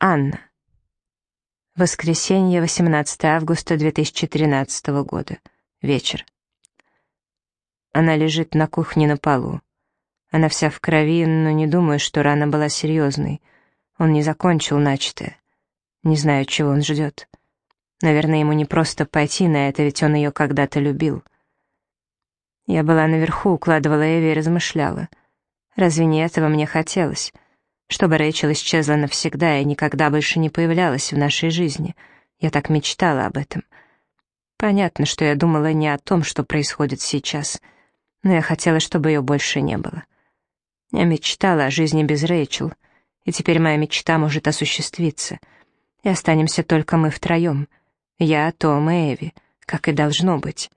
Анна. Воскресенье, 18 августа 2013 года. Вечер. Она лежит на кухне на полу. Она вся в крови, но не думаю, что рана была серьезной. Он не закончил начатое. Не знаю, чего он ждет. Наверное, ему не просто пойти на это, ведь он ее когда-то любил. Я была наверху, укладывала Эви и размышляла. Разве не этого мне хотелось? Чтобы Рэйчел исчезла навсегда и никогда больше не появлялась в нашей жизни. Я так мечтала об этом. Понятно, что я думала не о том, что происходит сейчас, но я хотела, чтобы ее больше не было. Я мечтала о жизни без Рэйчел, и теперь моя мечта может осуществиться. И останемся только мы втроем. Я, Том и Эви, как и должно быть.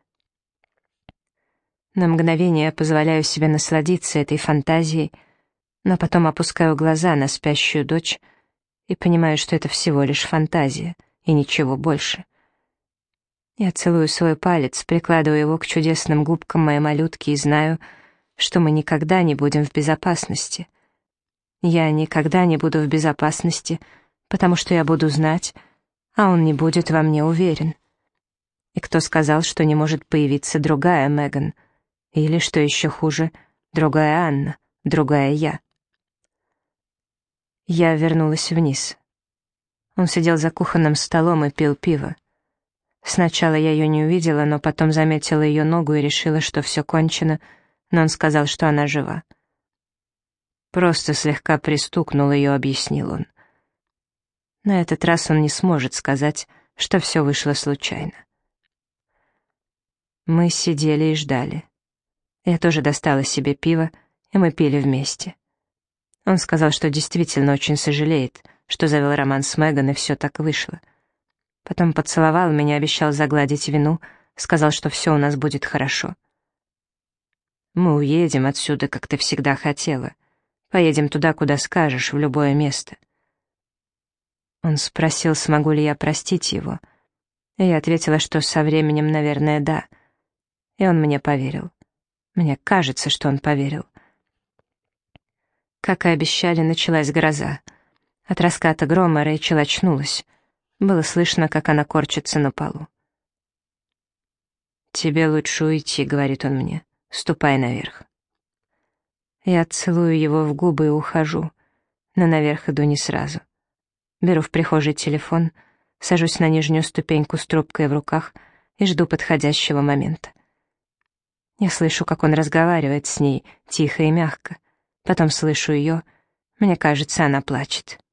На мгновение я позволяю себе насладиться этой фантазией, но потом опускаю глаза на спящую дочь и понимаю, что это всего лишь фантазия и ничего больше. Я целую свой палец, прикладываю его к чудесным губкам моей малютки и знаю, что мы никогда не будем в безопасности. Я никогда не буду в безопасности, потому что я буду знать, а он не будет во мне уверен. И кто сказал, что не может появиться другая Меган? Или, что еще хуже, другая Анна, другая я? Я вернулась вниз. Он сидел за кухонным столом и пил пиво. Сначала я ее не увидела, но потом заметила ее ногу и решила, что все кончено, но он сказал, что она жива. Просто слегка пристукнул ее, объяснил он. На этот раз он не сможет сказать, что все вышло случайно. Мы сидели и ждали. Я тоже достала себе пиво, и мы пили вместе. Он сказал, что действительно очень сожалеет, что завел роман с Меган, и все так вышло. Потом поцеловал меня, обещал загладить вину, сказал, что все у нас будет хорошо. Мы уедем отсюда, как ты всегда хотела. Поедем туда, куда скажешь, в любое место. Он спросил, смогу ли я простить его. И я ответила, что со временем, наверное, да. И он мне поверил. Мне кажется, что он поверил. Как и обещали, началась гроза. От раската грома Рэйчел очнулась. Было слышно, как она корчится на полу. «Тебе лучше уйти», — говорит он мне. «Ступай наверх». Я целую его в губы и ухожу, но наверх иду не сразу. Беру в прихожей телефон, сажусь на нижнюю ступеньку с трубкой в руках и жду подходящего момента. Я слышу, как он разговаривает с ней, тихо и мягко. Потом слышу ее. Мне кажется, она плачет.